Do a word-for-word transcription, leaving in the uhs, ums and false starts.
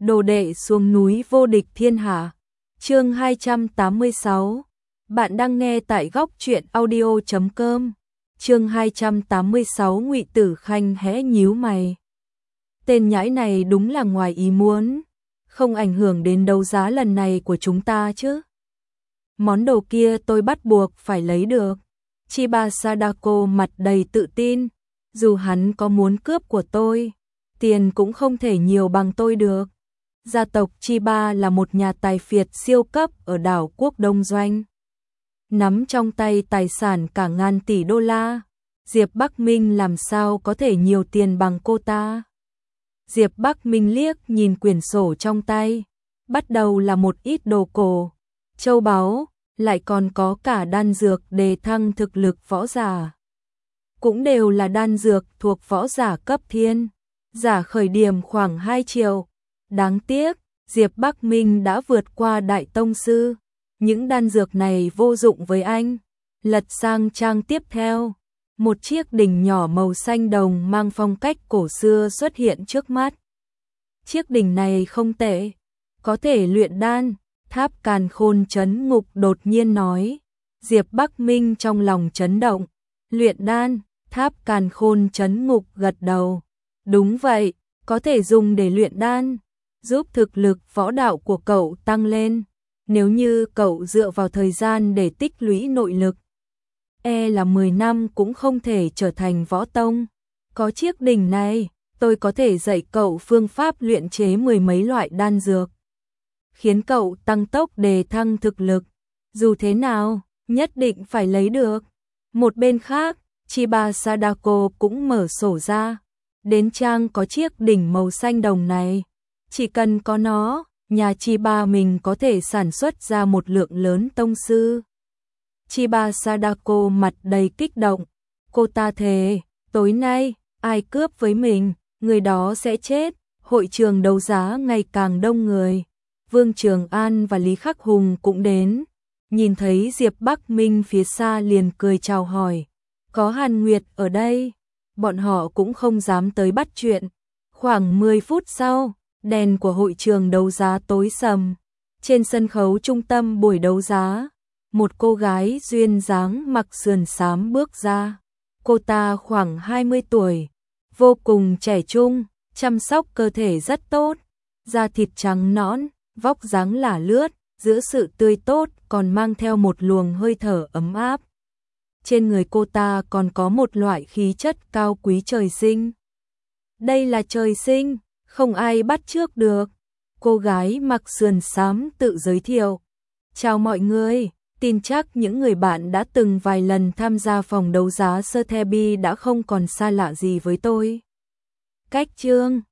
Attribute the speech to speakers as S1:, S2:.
S1: Đồ đệ xuống núi vô địch thiên hạ. Chương hai trăm tám mươi sáu. Bạn đang nghe tại góc truyện audio chấm com. Chương hai trăm tám mươi sáu. Ngụy Tử Khanh hẽ nhíu mày. Tên nhãi này đúng là ngoài ý muốn, không ảnh hưởng đến đấu giá lần này của chúng ta chứ? Món đồ kia tôi bắt buộc phải lấy được. Chiba Sadako mặt đầy tự tin, dù hắn có muốn cướp của tôi, tiền cũng không thể nhiều bằng tôi được. Gia tộc Chiba là một nhà tài phiệt siêu cấp ở đảo quốc Đông Doanh, nắm trong tay tài sản cả ngàn tỷ đô la. Diệp Bắc Minh làm sao có thể nhiều tiền bằng cô ta? Diệp Bắc Minh liếc nhìn quyển sổ trong tay, bắt đầu là một ít đồ cổ, châu báu, lại còn có cả đan dược đề thăng thực lực võ giả. Cũng đều là đan dược thuộc võ giả cấp thiên, giả khởi điểm khoảng hai triệu. Đáng tiếc, Diệp Bắc Minh đã vượt qua đại tông sư, những đan dược này vô dụng với anh. Lật sang trang tiếp theo, một chiếc đỉnh nhỏ màu xanh đồng mang phong cách cổ xưa xuất hiện trước mắt. Chiếc đỉnh này không tệ, có thể luyện đan. Tháp Càn Khôn Chấn Ngục đột nhiên nói. Diệp Bắc Minh trong lòng chấn động. Luyện đan? Tháp Càn Khôn Chấn Ngục gật đầu. Đúng vậy, có thể dùng để luyện đan, giúp thực lực võ đạo của cậu tăng lên. Nếu như cậu dựa vào thời gian để tích lũy nội lực, e là mười năm cũng không thể trở thành võ tông. Có chiếc đỉnh này, tôi có thể dạy cậu phương pháp luyện chế mười mấy loại đan dược, khiến cậu tăng tốc đề thăng thực lực. Dù thế nào, nhất định phải lấy được. Một bên khác, Chiba Sadako cũng mở sổ ra. Đến trang có chiếc đỉnh màu xanh đồng này, chỉ cần có nó, nhà Chiba mình có thể sản xuất ra một lượng lớn tông sư. Chiba Sadako mặt đầy kích động. Cô ta thề, tối nay, ai cướp với mình, người đó sẽ chết. Hội trường đấu giá ngày càng đông người. Vương Trường An và Lý Khắc Hùng cũng đến. Nhìn thấy Diệp Bắc Minh phía xa liền cười chào hỏi. Có Hàn Nguyệt ở đây, bọn họ cũng không dám tới bắt chuyện. Khoảng mười phút sau, đèn của hội trường đấu giá tối sầm. Trên sân khấu trung tâm buổi đấu giá, một cô gái duyên dáng mặc sườn xám bước ra. Cô ta khoảng hai mươi tuổi, vô cùng trẻ trung, chăm sóc cơ thể rất tốt, da thịt trắng nõn, vóc dáng là lướt, giữa sự tươi tốt còn mang theo một luồng hơi thở ấm áp. Trên người cô ta còn có một loại khí chất cao quý trời sinh. Đây là trời sinh, không ai bắt chước được. Cô gái mặc sườn xám tự giới thiệu. Chào mọi người, tin chắc những người bạn đã từng vài lần tham gia phòng đấu giá Sotheby đã không còn xa lạ gì với tôi. Cách chương